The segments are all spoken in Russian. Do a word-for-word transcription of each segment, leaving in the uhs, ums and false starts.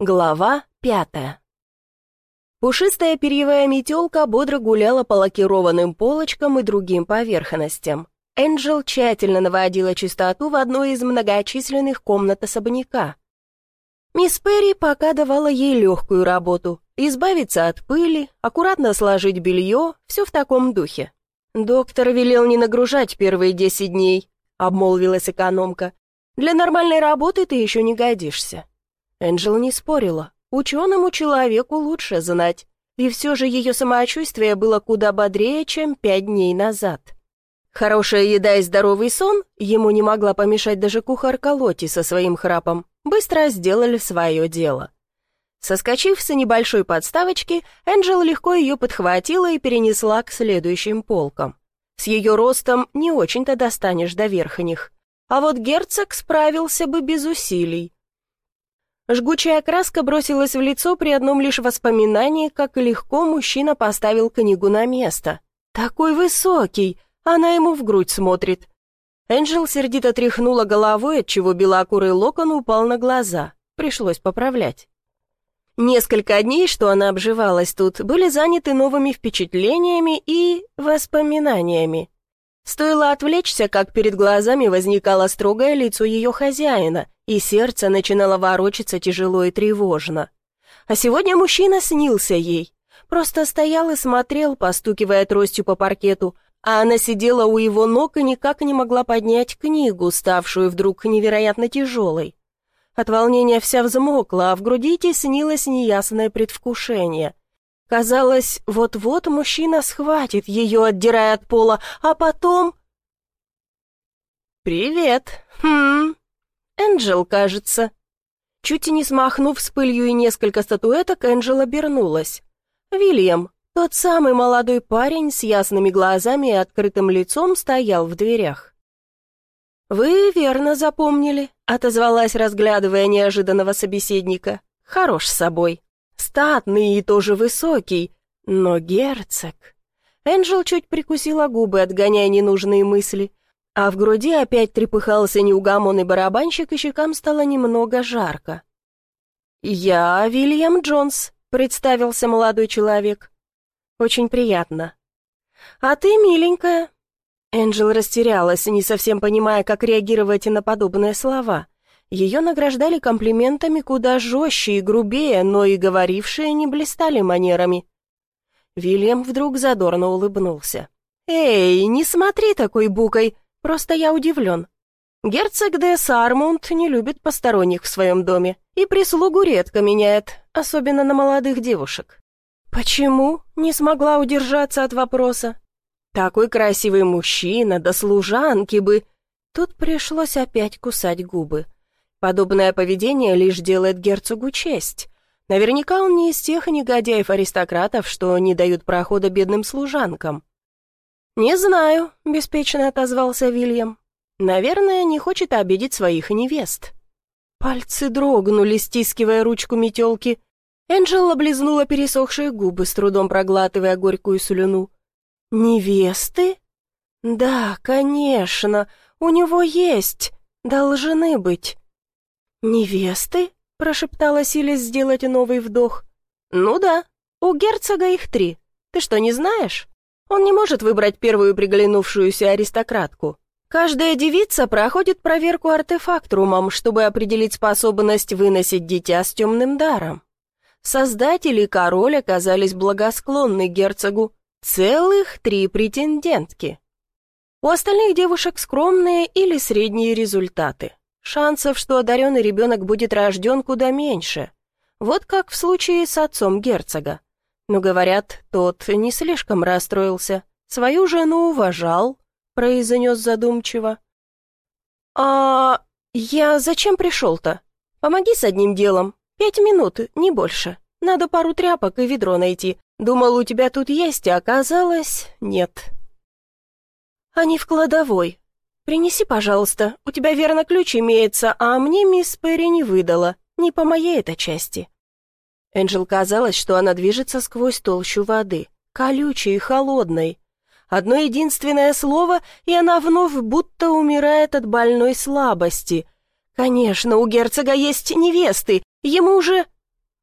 Глава пятая. Пушистая перьевая метелка бодро гуляла по лакированным полочкам и другим поверхностям. Энджел тщательно наводила чистоту в одной из многочисленных комнат особняка. Мисс Перри пока давала ей легкую работу — избавиться от пыли, аккуратно сложить белье, все в таком духе. «Доктор велел не нагружать первые десять дней», — обмолвилась экономка. «Для нормальной работы ты еще не годишься». Энджел не спорила. Ученому человеку лучше знать. И все же ее самочувствие было куда бодрее, чем пять дней назад. Хорошая еда и здоровый сон, ему не могла помешать даже кухарка Лотти со своим храпом, быстро сделали свое дело. Соскочив с небольшой подставочки, Энджел легко ее подхватила и перенесла к следующим полкам. С ее ростом не очень-то достанешь до верхних. А вот герцог справился бы без усилий. Жгучая краска бросилась в лицо при одном лишь воспоминании, как легко мужчина поставил книгу на место. Такой высокий, она ему в грудь смотрит. Энджел сердито тряхнула головой, отчего белокурый локон упал на глаза. Пришлось поправлять. Несколько дней, что она обживалась тут, были заняты новыми впечатлениями и воспоминаниями. Стоило отвлечься, как перед глазами возникало строгое лицо ее хозяина, и сердце начинало ворочаться тяжело и тревожно. А сегодня мужчина снился ей. Просто стоял и смотрел, постукивая тростью по паркету, а она сидела у его ног и никак не могла поднять книгу, ставшую вдруг невероятно тяжелой. От волнения вся взмокла, а в груди теснилось неясное предвкушение. Казалось, вот-вот мужчина схватит ее, отдирая от пола, а потом... «Привет. Хм... Энджел, кажется». Чуть не смахнув с пылью и несколько статуэток, Энджел обернулась. Вильям, тот самый молодой парень с ясными глазами и открытым лицом, стоял в дверях. «Вы верно запомнили», — отозвалась, разглядывая неожиданного собеседника. «Хорош с собой. Статный и тоже высокий, но герцог». Энджел чуть прикусила губы, отгоняя ненужные мысли, а в груди опять трепыхался неугомонный барабанщик, и щекам стало немного жарко. «Я Вильям Джонс», — представился молодой человек. «Очень приятно». «А ты миленькая». Энджел растерялась, не совсем понимая, как реагировать на подобные слова. Ее награждали комплиментами куда жестче и грубее, но и говорившие не блистали манерами. Вильям вдруг задорно улыбнулся. «Эй, не смотри такой букой, просто я удивлен. Герцог де Сармунд не любит посторонних в своем доме и прислугу редко меняет, особенно на молодых девушек». «Почему?» — не смогла удержаться от вопроса. «Такой красивый мужчина, да служанки бы...» Тут пришлось опять кусать губы. Подобное поведение лишь делает герцогу честь. Наверняка он не из тех негодяев-аристократов, что не дают прохода бедным служанкам. «Не знаю», — беспечно отозвался Вильям. «Наверное, не хочет обидеть своих невест». Пальцы дрогнули, стискивая ручку метелки. Энджел облизнула пересохшие губы, с трудом проглатывая горькую слюну. «Невесты? Да, конечно, у него есть, должны быть». «Невесты?» — прошептала, силясь сделать новый вдох. «Ну да, у герцога их три. Ты что, не знаешь? Он не может выбрать первую приглянувшуюся аристократку. Каждая девица проходит проверку артефактрумом, чтобы определить способность выносить дитя с темным даром. Создатель и король оказались благосклонны герцогу. Целых три претендентки. У остальных девушек скромные или средние результаты. Шансов, что одаренный ребенок будет рожден, куда меньше. Вот как в случае с отцом герцога. Но, говорят, тот не слишком расстроился. Свою жену уважал, произнес задумчиво. «А я зачем пришел-то? Помоги с одним делом. Пять минут, не больше. Надо пару тряпок и ведро найти. Думал, у тебя тут есть, а оказалось, нет». «Они в кладовой. Принеси, пожалуйста. У тебя, верно, ключ имеется, а мне мисс Перри не выдала. Не по моей это части». Энджел казалось, что она движется сквозь толщу воды, колючей и холодной. Одно единственное слово, и она вновь будто умирает от больной слабости. Конечно, у герцога есть невесты, ему же...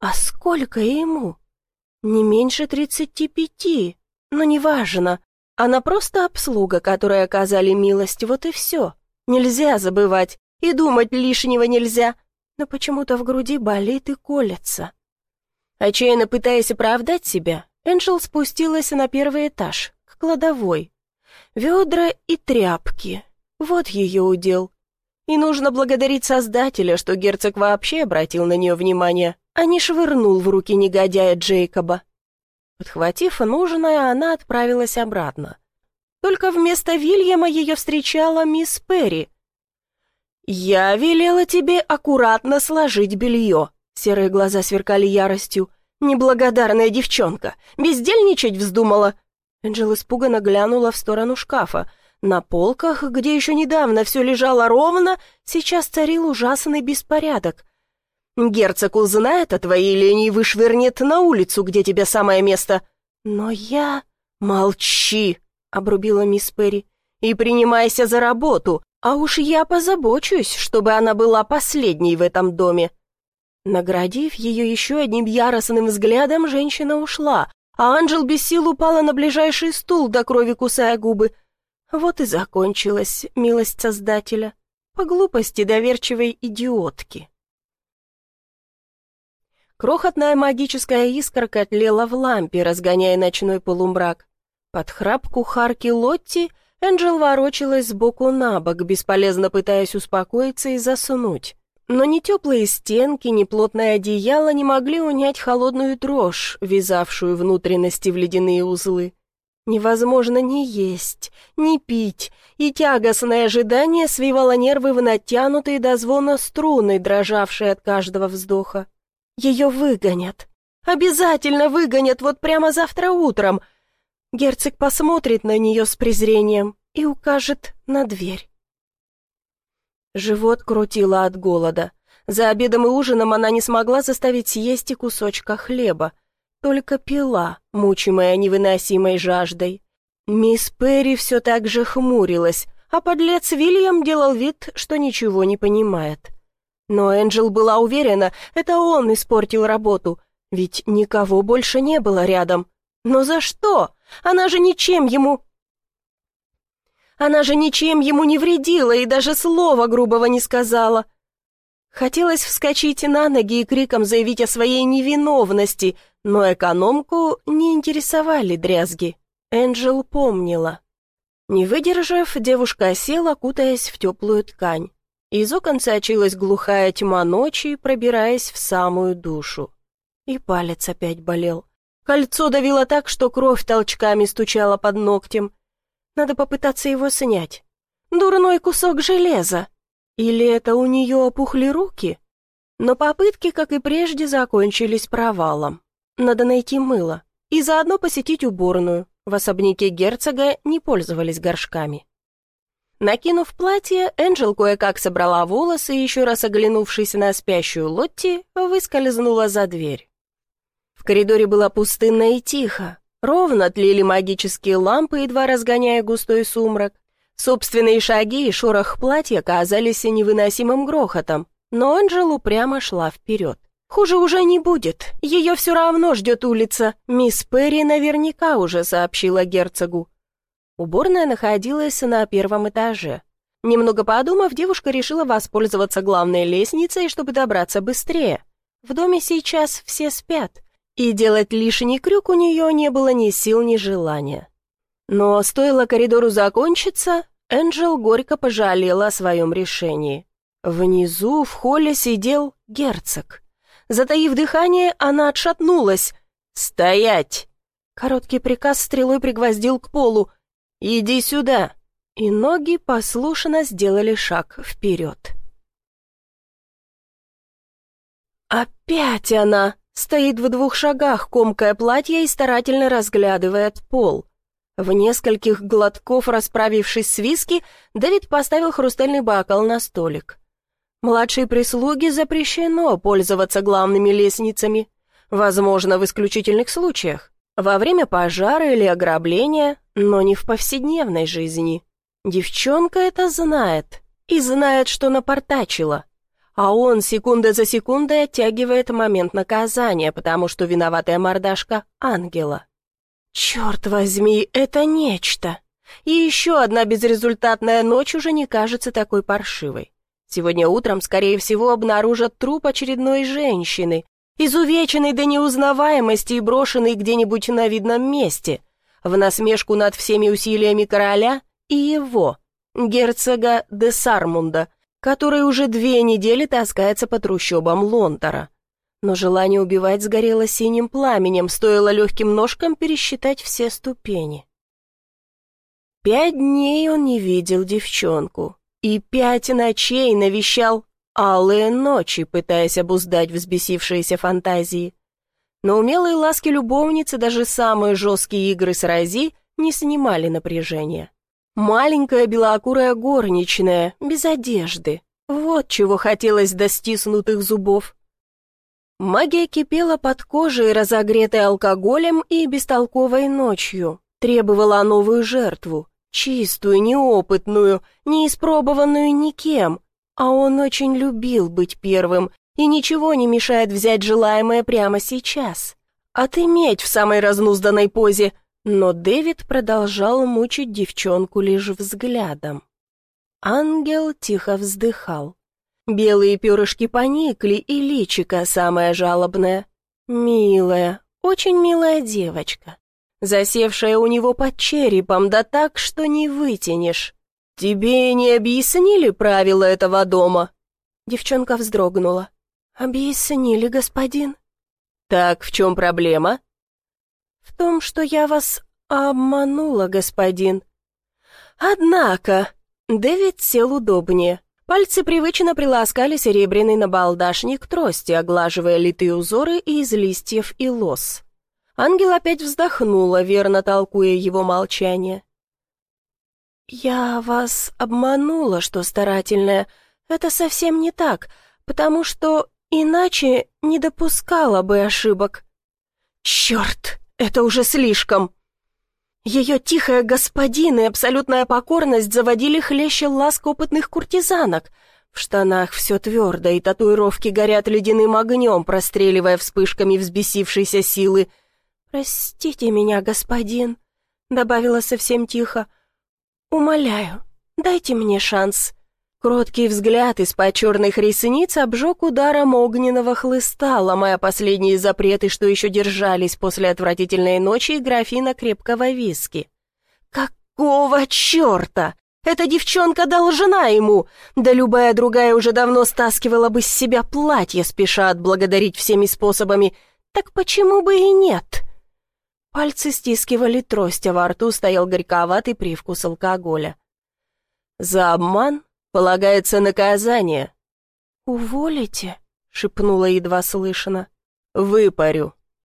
А сколько ему? Не меньше тридцати пяти, но неважно. Она просто обслуга, которой оказали милость, вот и все. Нельзя забывать, и думать лишнего нельзя, но почему-то в груди болит и колется. Отчаянно пытаясь оправдать себя, Энджел спустилась на первый этаж, к кладовой. Ведра и тряпки, вот ее удел. И нужно благодарить Создателя, что герцог вообще обратил на нее внимание, а не швырнул в руки негодяя Джейкоба. Подхватив нужное, она отправилась обратно. Только вместо Вильяма ее встречала мисс Перри. «Я велела тебе аккуратно сложить белье», — серые глаза сверкали яростью. «Неблагодарная девчонка! Бездельничать вздумала!» Энджел испуганно глянула в сторону шкафа. На полках, где еще недавно все лежало ровно, сейчас царил ужасный беспорядок. «Герцог узнает о твоей лени и вышвырнет на улицу, где тебе самое место». «Но я...» «Молчи!» — обрубила мисс Перри. «И принимайся за работу, а уж я позабочусь, чтобы она была последней в этом доме». Наградив ее еще одним яростным взглядом, женщина ушла, а Анджел без сил упала на ближайший стул, до крови кусая губы. Вот и закончилась милость Создателя. По глупости доверчивой идиотки. Крохотная магическая искорка тлела в лампе, разгоняя ночной полумрак. Под храп кухарки Лотти Энджел ворочалась сбоку на бок, бесполезно пытаясь успокоиться и заснуть. Но ни теплые стенки, ни плотное одеяло не могли унять холодную дрожь, вязавшую внутренности в ледяные узлы. Невозможно ни есть, ни пить, и тягостное ожидание свивало нервы в натянутые до звона струны, дрожавшие от каждого вздоха. Ее выгонят. Обязательно выгонят вот прямо завтра утром. Герцог посмотрит на нее с презрением и укажет на дверь. Живот крутило от голода. За обедом и ужином она не смогла заставить съесть и кусочка хлеба. Только пила, мучимая невыносимой жаждой. Мисс Перри все так же хмурилась, а подлец Вильям делал вид, что ничего не понимает. Но Энджел была уверена, это он испортил работу, ведь никого больше не было рядом. Но за что? Она же ничем ему... Она же ничем ему не вредила и даже слова грубого не сказала. Хотелось вскочить на ноги и криком заявить о своей невиновности, но экономку не интересовали дрязги. Энджел помнила. Не выдержав, девушка села, кутаясь в теплую ткань. Из окон сочилась глухая тьма ночи, пробираясь в самую душу. И палец опять болел. Кольцо давило так, что кровь толчками стучала под ногтем. Надо попытаться его снять. Дурной кусок железа. Или это у нее опухли руки? Но попытки, как и прежде, закончились провалом. Надо найти мыло и заодно посетить уборную. В особняке герцога не пользовались горшками. Накинув платье, Энджел кое-как собрала волосы и, еще раз оглянувшись на спящую Лотти, выскользнула за дверь. В коридоре было пустынно и тихо. Ровно тлели магические лампы, едва разгоняя густой сумрак. Собственные шаги и шорох платья казались невыносимым грохотом, но Энджел упрямо шла вперед. Хуже уже не будет, ее все равно ждет улица. Мисс Перри наверняка уже сообщила герцогу. Уборная находилась на первом этаже. Немного подумав, девушка решила воспользоваться главной лестницей, чтобы добраться быстрее. В доме сейчас все спят, и делать лишний крюк у нее не было ни сил, ни желания. Но стоило коридору закончиться, Энджел горько пожалела о своем решении. Внизу в холле сидел герцог. Затаив дыхание, она отшатнулась. «Стоять!» Короткий приказ стрелой пригвоздил к полу. «Иди сюда!» И ноги послушно сделали шаг вперед. Опять она стоит в двух шагах, комкая платье и старательно разглядывает пол. В нескольких глотков, расправившись с виски, Дэвид поставил хрустальный бокал на столик. Младшей прислуге запрещено пользоваться главными лестницами, возможно, в исключительных случаях, во время пожара или ограбления, но не в повседневной жизни. Девчонка это знает и знает, что напортачила. а он секунда за секундой оттягивает момент наказания, потому что виноватая мордашка ангела. Черт возьми, это нечто. И еще одна безрезультатная ночь уже не кажется такой паршивой. Сегодня утром, скорее всего, обнаружат труп очередной женщины, изувеченной до неузнаваемости и брошенной где-нибудь на видном месте, в насмешку над всеми усилиями короля и его, герцога де Сармунда, который уже две недели таскается по трущобам Лонтора. Но желание убивать сгорело синим пламенем, стоило легким ножкам пересчитать все ступени. Пять дней он не видел девчонку, и пять ночей навещал алые ночи, пытаясь обуздать взбесившиеся фантазии. Но умелые ласки любовницы, даже самые жесткие игры с Рози, не снимали напряжения. Маленькая белокурая горничная, без одежды. Вот чего хотелось до стиснутых зубов. Магия кипела под кожей, разогретой алкоголем и бестолковой ночью. Требовала новую жертву, чистую, неопытную, неиспробованную никем. А он очень любил быть первым, и ничего не мешает взять желаемое прямо сейчас. Отыметь в самой разнузданной позе. Но Дэвид продолжал мучить девчонку лишь взглядом. Ангел тихо вздыхал. Белые перышки поникли, и личико самое жалобное. Милая, очень милая девочка, засевшая у него под черепом, да так, что не вытянешь. «Тебе не объяснили правила этого дома?» Девчонка вздрогнула. «Объяснили, господин». «Так в чем проблема?» «В том, что я вас обманула, господин». «Однако...» Дэвид сел удобнее. Пальцы привычно приласкали серебряный набалдашник трости, оглаживая литые узоры из листьев и лоз. Ангел опять вздохнула, верно толкуя его молчание. «Я вас обманула, что старательная. Это совсем не так, потому что иначе не допускала бы ошибок». «Черт, это уже слишком!» Ее тихая господин и абсолютная покорность заводили хлеще ласк опытных куртизанок. В штанах все твердо, и татуировки горят ледяным огнем, простреливая вспышками взбесившейся силы. «Простите меня, господин», — добавила совсем тихо. «Умоляю, дайте мне шанс». Кроткий взгляд из-под черных ресниц обжег ударом огненного хлыста, ломая последние запреты, что еще держались после отвратительной ночи и графина крепкого виски. «Какого черта? Эта девчонка должна ему! Да любая другая уже давно стаскивала бы с себя платье, спеша отблагодарить всеми способами. Так почему бы и нет?» Пальцы стискивали трость, а во рту стоял горьковатый привкус алкоголя. «За обман полагается наказание». «Уволите?» — шепнула едва слышно. «Выпарю».